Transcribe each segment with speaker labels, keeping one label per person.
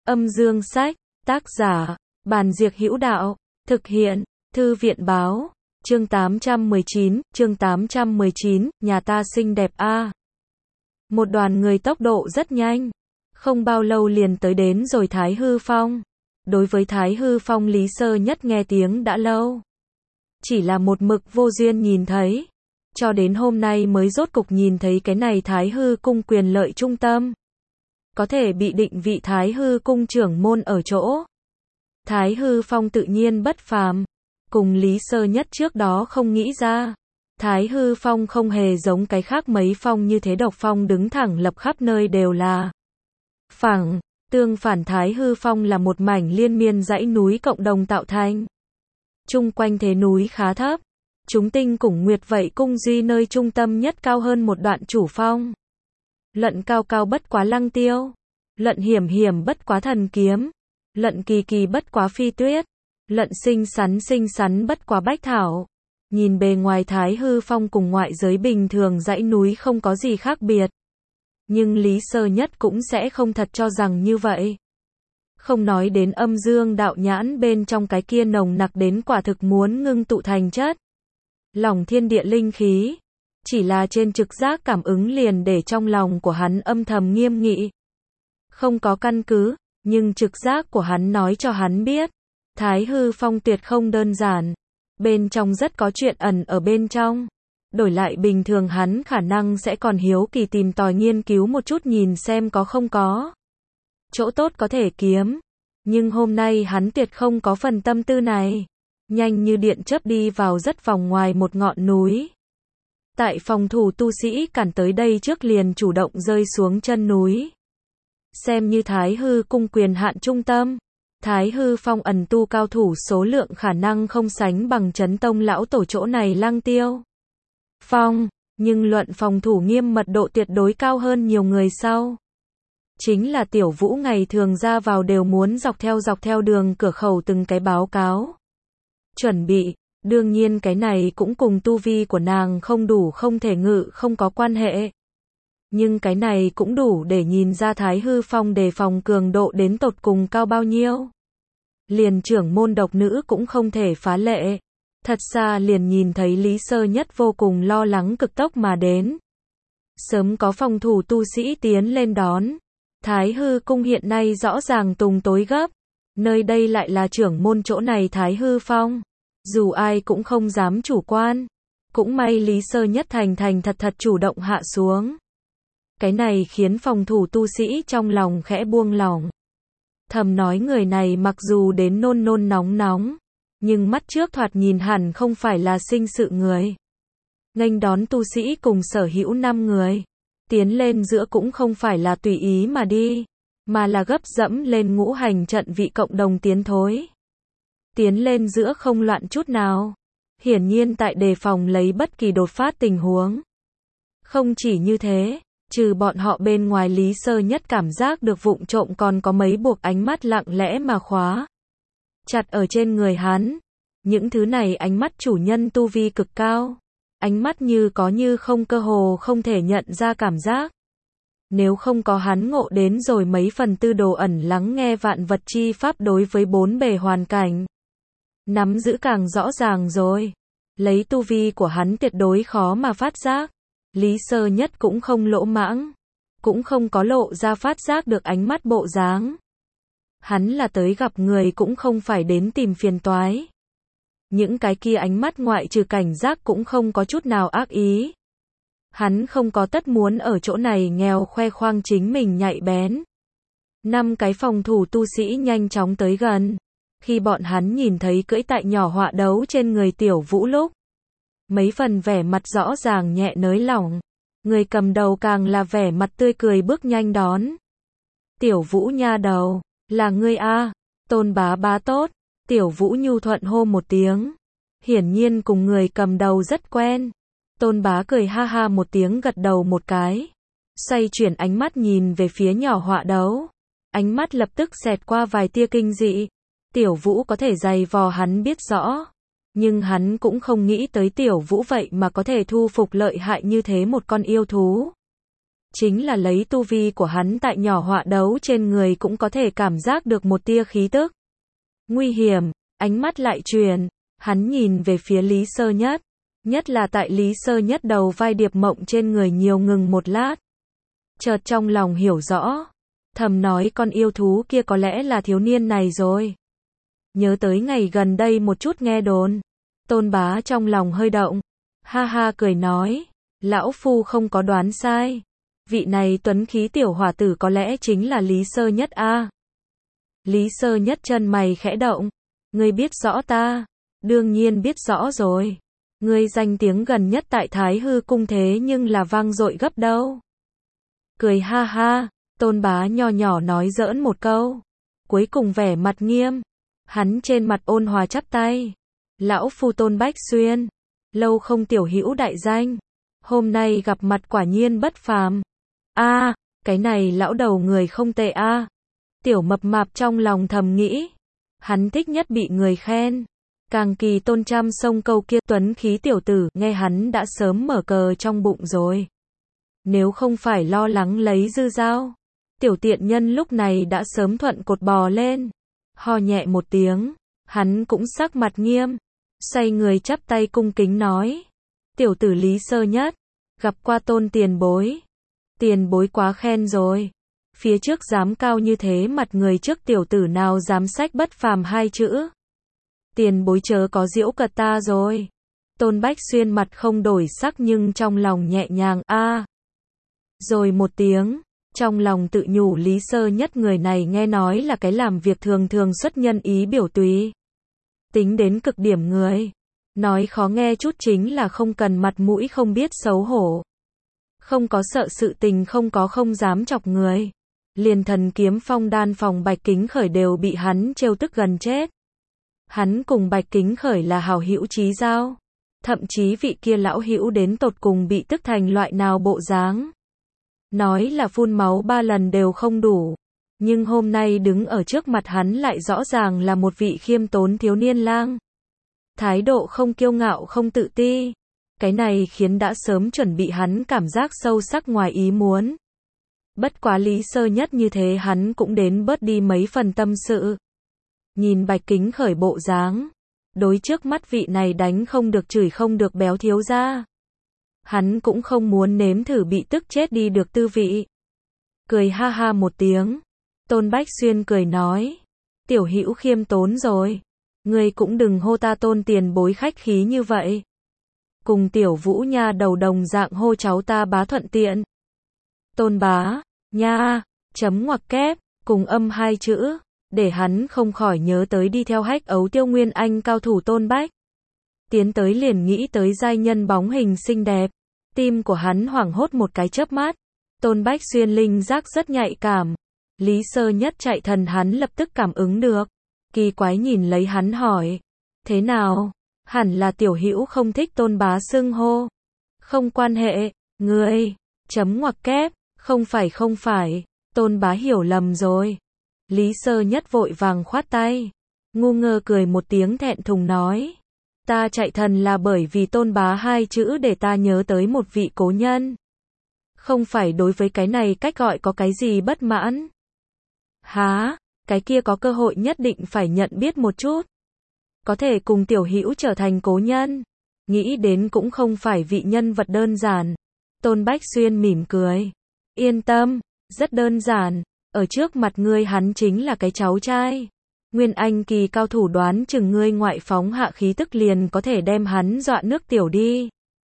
Speaker 1: Âm dương sách, tác giả, Bàn Diệc Hữu Đạo, thực hiện, Thư viện báo, chương 819, nhà ta xinh đẹp a. Một đoàn người tốc độ rất nhanh, không bao lâu liền tới đến rồi Thái Hư Phong. Đối với Thái Hư Phong Lý Sơ Nhất nghe tiếng đã lâu, chỉ là một mực vô duyên nhìn thấy, cho đến hôm nay mới rốt cục nhìn thấy cái này Thái Hư Cung quyền lợi trung tâm. Có thể bị định vị Thái Hư Cung trưởng môn ở chỗ. Thái Hư Phong tự nhiên bất phàm, cùng Lý Sơ Nhất trước đó không nghĩ ra. Thái Hư Phong không hề giống cái khác mấy phong như thế độc phong đứng thẳng lập khắp nơi đều là phẳng, tương phản Thái Hư Phong là một mảnh liên miên dãy núi cộng đồng tạo thành. Chung quanh thế núi khá thấp, chúng tinh cùng nguyệt vậy cung duy nơi trung tâm nhất cao hơn một đoạn chủ phong. Lận cao cao bất quá lăng tiêu, lận hiểm hiểm bất quá thần kiếm, lận kỳ kỳ bất quá phi tuyết, lận xinh xắn bất quá bách thảo. Nhìn bề ngoài Thái Hư Phong cùng ngoại giới bình thường dãy núi không có gì khác biệt. Nhưng Lý Sơ Nhất cũng sẽ không thật cho rằng như vậy. Không nói đến âm dương đạo nhãn bên trong cái kia nồng nặc đến quả thực muốn ngưng tụ thành chất. Lòng thiên địa linh khí. Chỉ là trên trực giác cảm ứng liền để trong lòng của hắn âm thầm nghiêm nghị. Không có căn cứ, nhưng trực giác của hắn nói cho hắn biết. Thái Hư Phong tuyệt không đơn giản. Bên trong rất có chuyện ẩn ở bên trong. Đổi lại bình thường hắn khả năng sẽ còn hiếu kỳ tìm tòi nghiên cứu một chút nhìn xem có không có chỗ tốt có thể kiếm. Nhưng hôm nay hắn tuyệt không có phần tâm tư này. Nhanh như điện chớp đi vào rất vòng ngoài một ngọn núi. Tại phòng thủ tu sĩ cản tới đây trước liền chủ động rơi xuống chân núi. Xem như Thái Hư Cung quyền hạn trung tâm. Thái Hư Phong ẩn tu cao thủ số lượng khả năng không sánh bằng Chấn Tông lão tổ chỗ này Lăng Tiêu Phong, nhưng luận phòng thủ nghiêm mật độ tuyệt đối cao hơn nhiều người sau. Chính là Tiểu Vũ ngày thường ra vào đều muốn dọc theo đường cửa khẩu từng cái báo cáo. Chuẩn bị, đương nhiên cái này cũng cùng tu vi của nàng không đủ không thể ngự không có quan hệ. Nhưng cái này cũng đủ để nhìn ra Thái Hư Phong đề phòng cường độ đến tột cùng cao bao nhiêu. Liền trưởng môn độc nữ cũng không thể phá lệ. Thật xa liền nhìn thấy Lý Sơ Nhất vô cùng lo lắng cực tốc mà đến. Sớm có phòng thủ tu sĩ tiến lên đón. Thái Hư Cung hiện nay rõ ràng tùng tối gấp. Nơi đây lại là trưởng môn chỗ này Thái Hư Phong. Dù ai cũng không dám chủ quan. Cũng may Lý Sơ Nhất thành thật chủ động hạ xuống. Cái này khiến phòng thủ tu sĩ trong lòng khẽ buông lỏng. Thầm nói người này mặc dù đến nôn nóng, nhưng mắt trước thoạt nhìn hẳn không phải là sinh sự người. Nghênh đón tu sĩ cùng sở hữu 5 người. Tiến lên giữa cũng không phải là tùy ý mà đi, mà là gấp dẫm lên ngũ hành trận vị cộng đồng tiến thối. Tiến lên giữa không loạn chút nào. Hiển nhiên tại đề phòng lấy bất kỳ đột phát tình huống. Không chỉ như thế, trừ bọn họ bên ngoài Lý Sơ Nhất cảm giác được vụng trộm còn có mấy buộc ánh mắt lặng lẽ mà khóa chặt ở trên người hắn. Những thứ này ánh mắt chủ nhân tu vi cực cao. Ánh mắt như có như không cơ hồ không thể nhận ra cảm giác. Nếu không có hắn ngộ đến rồi mấy phần tư đồ ẩn lắng nghe vạn vật chi pháp đối với bốn bề hoàn cảnh. Nắm giữ càng rõ ràng rồi. Lấy tu vi của hắn tuyệt đối khó mà phát giác. Lý Sơ Nhất cũng không lỗ mãng. Cũng không có lộ ra phát giác được ánh mắt bộ dáng. Hắn là tới gặp người cũng không phải đến tìm phiền toái. Những cái kia ánh mắt ngoại trừ cảnh giác cũng không có chút nào ác ý. Hắn không có tất muốn ở chỗ này nghèo khoe khoang chính mình nhạy bén. 5 cái phòng thủ tu sĩ nhanh chóng tới gần. Khi bọn hắn nhìn thấy cưỡi tại nhỏ họa đấu trên người Tiểu Vũ lúc. Mấy phần vẻ mặt rõ ràng nhẹ nới lỏng. Người cầm đầu càng là vẻ mặt tươi cười bước nhanh đón. Tiểu Vũ nha đầu, là ngươi a? Tôn bá tốt. Tiểu Vũ nhu thuận hô một tiếng. Hiển nhiên cùng người cầm đầu rất quen. Tôn bá cười ha ha một tiếng gật đầu một cái. Xoay chuyển ánh mắt nhìn về phía nhỏ họa đấu. Ánh mắt lập tức xẹt qua vài tia kinh dị. Tiểu Vũ có thể giày vò hắn biết rõ. Nhưng hắn cũng không nghĩ tới Tiểu Vũ vậy mà có thể thu phục lợi hại như thế một con yêu thú. chính là lấy tu vi của hắn tại nhỏ họa đấu trên người cũng có thể cảm giác được một tia khí tức nguy hiểm, ánh mắt lại truyền, hắn nhìn về phía Lý Sơ Nhất, nhất là tại Lý Sơ Nhất đầu vai điệp mộng trên người nhiều ngừng một lát. Chợt trong lòng hiểu rõ, thầm nói con yêu thú kia có lẽ là thiếu niên này rồi. Nhớ tới ngày gần đây một chút nghe đồn, Tôn Bá trong lòng hơi động, ha ha cười nói, lão phu không có đoán sai, vị này tuấn khí tiểu hỏa tử có lẽ chính là Lý Sơ Nhất a. Lý Sơ Nhất chân mày khẽ động, ngươi biết rõ ta? Đương nhiên biết rõ rồi. Ngươi danh tiếng gần nhất tại Thái Hư cung thế nhưng là vang dội gấp đâu. Cười ha ha, Tôn Bá nho nhỏ nói giỡn một câu, cuối cùng vẻ mặt nghiêm, hắn trên mặt ôn hòa chắp tay. Lão phu Tôn Bách Xuyên, lâu không tiểu hữu đại danh, hôm nay gặp mặt quả nhiên bất phàm. A, cái này lão đầu người không tệ a. Tiểu mập mạp trong lòng thầm nghĩ, hắn thích nhất bị người khen. Càng kỳ tôn trăm sông câu kia tuấn khí tiểu tử, nghe hắn đã sớm mở cờ trong bụng rồi. Nếu không phải lo lắng lấy dư dao, tiểu tiện nhân lúc này đã sớm thuận cột bò lên. Ho nhẹ một tiếng, hắn cũng sắc mặt nghiêm, xoay người chắp tay cung kính nói, tiểu tử Lý Sơ Nhất, gặp qua Tôn tiền bối. Tiền bối quá khen rồi. Phía trước dám cao như thế mặt người trước tiểu tử nào dám sách bất phàm hai chữ. Tiền bối chớ có giễu cợt ta rồi. Tôn Bách Xuyên mặt không đổi sắc nhưng trong lòng nhẹ nhàng a. Rồi một tiếng, trong lòng tự nhủ Lý Sơ Nhất người này nghe nói là cái làm việc thường thường xuất nhân ý biểu tùy. Tính đến cực điểm người. Nói khó nghe chút chính là không cần mặt mũi không biết xấu hổ. Không có sợ sự tình không có không dám chọc người. Liền Thần Kiếm Phong đan phòng Bạch Kính Khởi đều bị hắn trêu tức gần chết. Hắn cùng Bạch Kính Khởi là hảo hữu chí giao. Thậm chí vị kia lão hữu đến tột cùng bị tức thành loại nào bộ dáng. Nói là phun máu 3 lần đều không đủ. Nhưng hôm nay đứng ở trước mặt hắn lại rõ ràng là một vị khiêm tốn thiếu niên lang. Thái độ không kiêu ngạo không tự ti. Cái này khiến đã sớm chuẩn bị hắn cảm giác sâu sắc ngoài ý muốn. Bất quá Lý Sơ Nhất như thế hắn cũng đến bớt đi mấy phần tâm sự. Nhìn Bạch Kính Khởi bộ dáng, đối trước mắt vị này đánh không được chửi không được béo thiếu gia. Hắn cũng không muốn nếm thử bị tức chết đi được tư vị. Cười ha ha một tiếng, Tôn Bách Xuyên cười nói, tiểu hữu khiêm tốn rồi, ngươi cũng đừng hô ta Tôn tiền bối khách khí như vậy. Cùng tiểu Vũ nha đầu đồng dạng hô cháu ta bá thuận tiện. Tôn bá, nha, chấm ngoặc kép, cùng âm hai chữ, để hắn không khỏi nhớ tới đi theo hách ấu Tiêu Nguyên Anh cao thủ Tôn Bách. Tiến tới liền nghĩ tới giai nhân bóng hình xinh đẹp, tim của hắn hoảng hốt một cái chớp mắt. Tôn Bách Xuyên linh giác rất nhạy cảm, Lý Sơ Nhất chạy thần hắn lập tức cảm ứng được, kỳ quái nhìn lấy hắn hỏi, thế nào? Hẳn là tiểu hữu không thích Tôn bá xưng hô. Không quan hệ, ngươi, chấm ngoặc kép, không phải, Tôn bá hiểu lầm rồi. Lý Sơ Nhất vội vàng khoát tay, ngu ngơ cười một tiếng thẹn thùng nói, ta chạy thần là bởi vì Tôn bá hai chữ để ta nhớ tới một vị cố nhân. Không phải đối với cái này cách gọi có cái gì bất mãn. Há, cái kia có cơ hội nhất định phải nhận biết một chút. Có thể cùng tiểu hữu trở thành cố nhân, nghĩ đến cũng không phải vị nhân vật đơn giản. Tôn Bách Xuyên mỉm cười, yên tâm, rất đơn giản, ở trước mặt ngươi hắn chính là cái cháu trai. Nguyên Anh kỳ cao thủ đoán chừng ngươi ngoại phóng hạ khí tức liền có thể đem hắn dọa nước tiểu đi.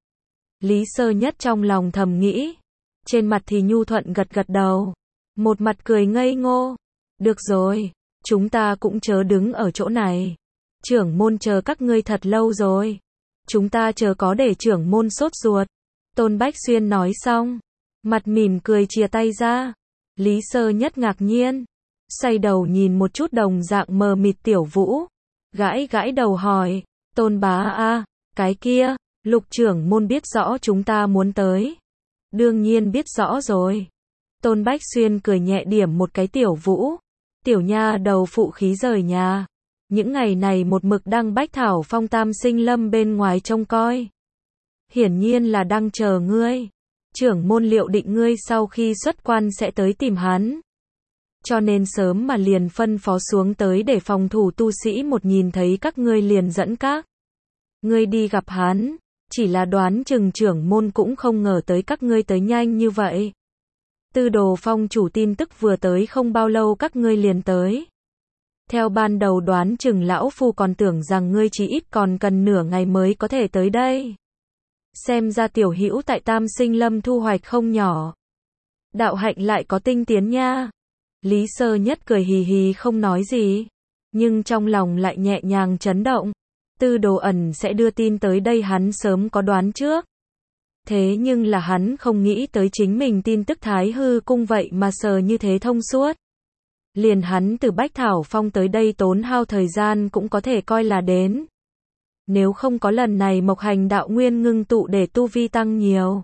Speaker 1: Lý Sơ Nhất trong lòng thầm nghĩ, trên mặt thì nhu thuận gật gật đầu, một mặt cười ngây ngô. Được rồi, chúng ta cũng chớ đứng ở chỗ này. Trưởng môn chờ các ngươi thật lâu rồi. Chúng ta chờ có để trưởng môn sốt ruột. Tôn Bách Xuyên nói xong, mặt mỉm cười chia tay ra. Lý Sơ Nhất ngạc nhiên, xoay đầu nhìn một chút đồng dạng mờ mịt tiểu Vũ, gãi gãi đầu hỏi, Tôn bá a, cái kia, Lục trưởng môn biết rõ chúng ta muốn tới. Đương nhiên biết rõ rồi. Tôn Bách Xuyên cười nhẹ điểm một cái tiểu Vũ, tiểu nha đầu phụ khí rời nhà. Những ngày này một mực đang Bách Thảo Phong Tam Sinh Lâm bên ngoài trông coi. Hiển nhiên là đang chờ ngươi. trưởng môn liệu định ngươi sau khi xuất quan sẽ tới tìm hắn. Cho nên sớm mà liền phân phó xuống tới để phòng thủ tu sĩ một nhìn thấy các ngươi liền dẫn các ngươi đi gặp hắn. Chỉ là đoán chừng trưởng môn cũng không ngờ tới các ngươi tới nhanh như vậy. Tư Đồ Phong chủ tin tức vừa tới không bao lâu các ngươi liền tới. Theo ban đầu đoán chừng lão phu còn tưởng rằng ngươi chỉ ít còn cần nửa ngày mới có thể tới đây. Xem ra tiểu hữu tại Tam Sinh Lâm thu hoạch không nhỏ. Đạo hạnh lại có tinh tiến nha. Lý Sơ Nhất cười hì hì không nói gì. Nhưng trong lòng lại nhẹ nhàng chấn động. Tư Đồ Ẩn sẽ đưa tin tới đây hắn sớm có đoán trước. Thế nhưng là hắn không nghĩ tới chính mình tin tức Thái Hư Cung vậy mà sờ như thế thông suốt. Liền hắn từ Bách Thảo Phong tới đây tốn hao thời gian cũng có thể coi là đến. Nếu không có lần này Mộc Hành đạo nguyên ngưng tụ để tu vi tăng nhiều.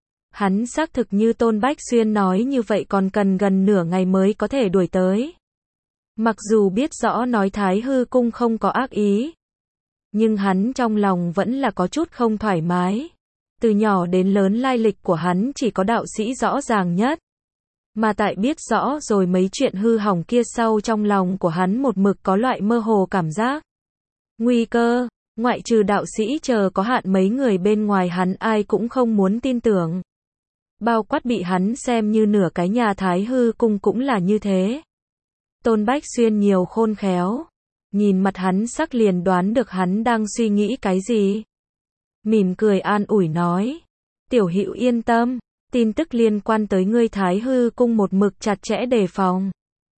Speaker 1: Hắn xác thực như Tôn Bách Xuyên nói như vậy còn cần gần nửa ngày mới có thể đuổi tới. Mặc dù biết rõ nói Thái Hư Cung không có ác ý. Nhưng hắn trong lòng vẫn là có chút không thoải mái. Từ nhỏ đến lớn lai lịch của hắn chỉ có đạo sĩ rõ ràng nhất. Mà tại biết rõ rồi mấy chuyện hư hỏng kia sau trong lòng của hắn một mực có loại mơ hồ cảm giác. Nguy cơ, ngoại trừ đạo sĩ chờ có hạn mấy người bên ngoài hắn ai cũng không muốn tin tưởng. Bao quát bị hắn xem như nửa cái nhà Thái Hư Cung cũng là như thế. Tôn Bách Xuyên nhiều khôn khéo. Nhìn mặt hắn sắc liền đoán được hắn đang suy nghĩ cái gì. Mỉm cười an ủi nói. Tiểu hữu yên tâm. Tin tức liên quan tới ngươi Thái Hư Cung một mực chặt chẽ đề phòng.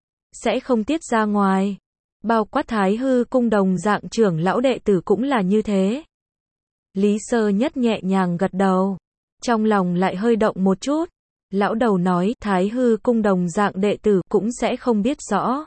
Speaker 1: Sẽ không tiết ra ngoài. Bao quát Thái Hư Cung đồng dạng trưởng lão đệ tử cũng là như thế. Lý Sơ Nhất nhẹ nhàng gật đầu. Trong lòng lại hơi động một chút. Lão đầu nói Thái Hư Cung đồng dạng đệ tử cũng sẽ không biết rõ.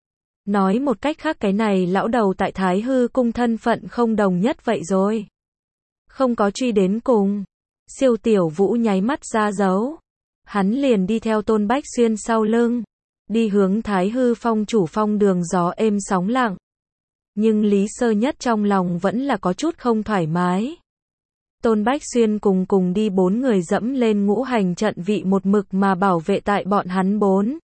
Speaker 1: Nói một cách khác cái này lão đầu tại Thái Hư Cung thân phận không đồng nhất vậy rồi. Không có truy đến cùng. Siêu Tiểu Vũ nháy mắt ra dấu. Hắn liền đi theo Tôn Bách Xuyên sau lưng. Đi hướng Thái Hư Phong chủ phong đường gió êm sóng lặng. Nhưng Lý Sơ Nhất trong lòng vẫn là có chút không thoải mái. Tôn Bách Xuyên cùng đi 4 người dẫm lên ngũ hành trận vị một mực mà bảo vệ tại bọn hắn 4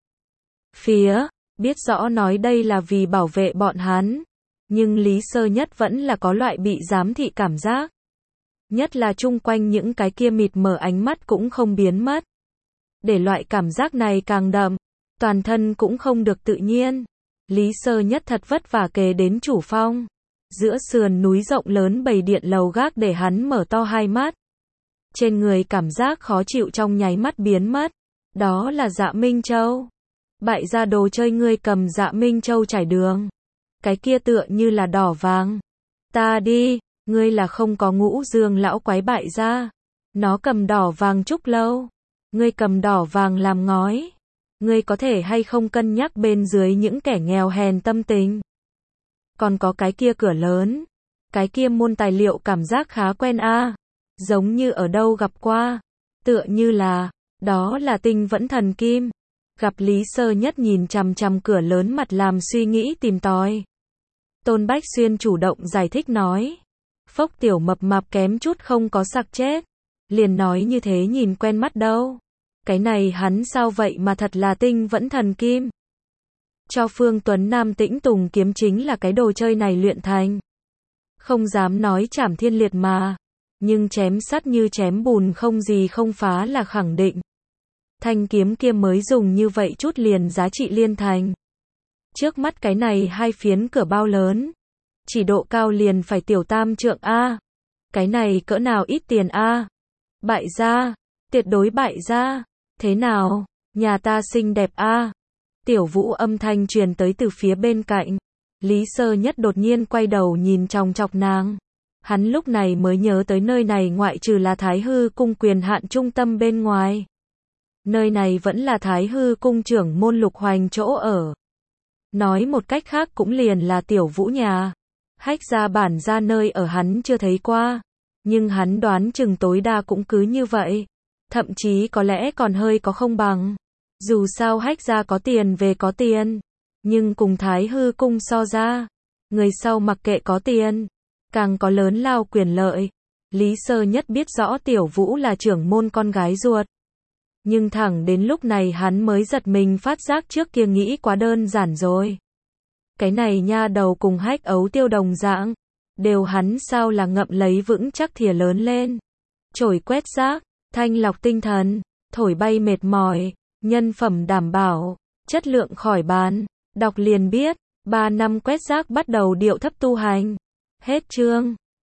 Speaker 1: phía. Biết rõ nói đây là vì bảo vệ bọn hắn. Nhưng Lý Sơ Nhất vẫn là có loại bị giám thị cảm giác. Nhất là chung quanh những cái kia mịt mờ ánh mắt cũng không biến mất. Để loại cảm giác này càng đậm. Toàn thân cũng không được tự nhiên. Lý Sơ Nhất thật vất vả kề đến chủ phong. Giữa sườn núi rộng lớn bầy điện lầu gác để hắn mở to hai mắt. Trên người cảm giác khó chịu trong nháy mắt biến mất. Đó là Dạ Minh Châu. Bại gia đồ chơi ngươi cầm Dạ Minh Châu trải đường. Cái kia tựa như là đỏ vàng. Ta đi, ngươi là không có Ngũ Dương lão quái bại gia. Nó cầm đỏ vàng trúc lâu. Ngươi cầm đỏ vàng làm ngói. Ngươi có thể hay không cân nhắc bên dưới những kẻ nghèo hèn tâm tình. Còn có cái kia cửa lớn. Cái kia môn tài liệu cảm giác khá quen a. Giống như ở đâu gặp qua. Tựa như là, đó là Tinh Vẫn Thần Kim. Gặp Lý Sơ Nhất nhìn chằm chằm cửa lớn mặt làm suy nghĩ tìm tòi. Tôn Bách Xuyên chủ động giải thích nói. Phốc tiểu mập mạp kém chút không có sặc chết. Liền nói như thế nhìn quen mắt đâu. Cái này hắn sao vậy mà thật là Tinh Vẫn Thần Kim. Cho Phương Tuấn Nam Tĩnh Tùng kiếm chính là cái đồ chơi này luyện thành. Không dám nói chảm thiên liệt mà. Nhưng chém sắt như chém bùn không gì không phá là khẳng định. Thanh kiếm kia mới dùng như vậy chút liền giá trị liên thành. Trước mắt cái này hai phiến cửa bao lớn. Chỉ độ cao liền phải tiểu tam trượng A. Cái này cỡ nào ít tiền A. Bại gia, tuyệt đối bại gia. Thế nào, nhà ta xinh đẹp A. Tiểu Vũ âm thanh truyền tới từ phía bên cạnh. Lý Sơ Nhất đột nhiên quay đầu nhìn chòng chọc nàng. Hắn lúc này mới nhớ tới nơi này ngoại trừ là Thái Hư Cung quyền hạn trung tâm bên ngoài. Nơi này vẫn là Thái Hư Cung trưởng môn Lục Hoành chỗ ở. Nói một cách khác cũng liền là Tiểu Vũ nhà. Hách gia bản ra nơi ở hắn chưa thấy qua. Nhưng hắn đoán chừng tối đa cũng cứ như vậy. Thậm chí có lẽ còn hơi có không bằng. Dù sao Hách gia có tiền về có tiền. Nhưng cùng Thái Hư Cung so ra. Người sau mặc kệ có tiền. Càng có lớn lao quyền lợi. Lý Sơ Nhất biết rõ Tiểu Vũ là trưởng môn con gái ruột. Nhưng thẳng đến lúc này hắn mới giật mình phát giác trước kia nghĩ quá đơn giản rồi. Cái này nha đầu cùng Hách Ấu Tiêu đồng dạng. Đều hắn sao là ngậm lấy vững chắc thìa lớn lên. Chổi quét rác, thanh lọc tinh thần, thổi bay mệt mỏi, nhân phẩm đảm bảo, chất lượng khỏi bàn. Đọc liền biết, 3 năm quét rác bắt đầu điệu thấp tu hành. Hết chương.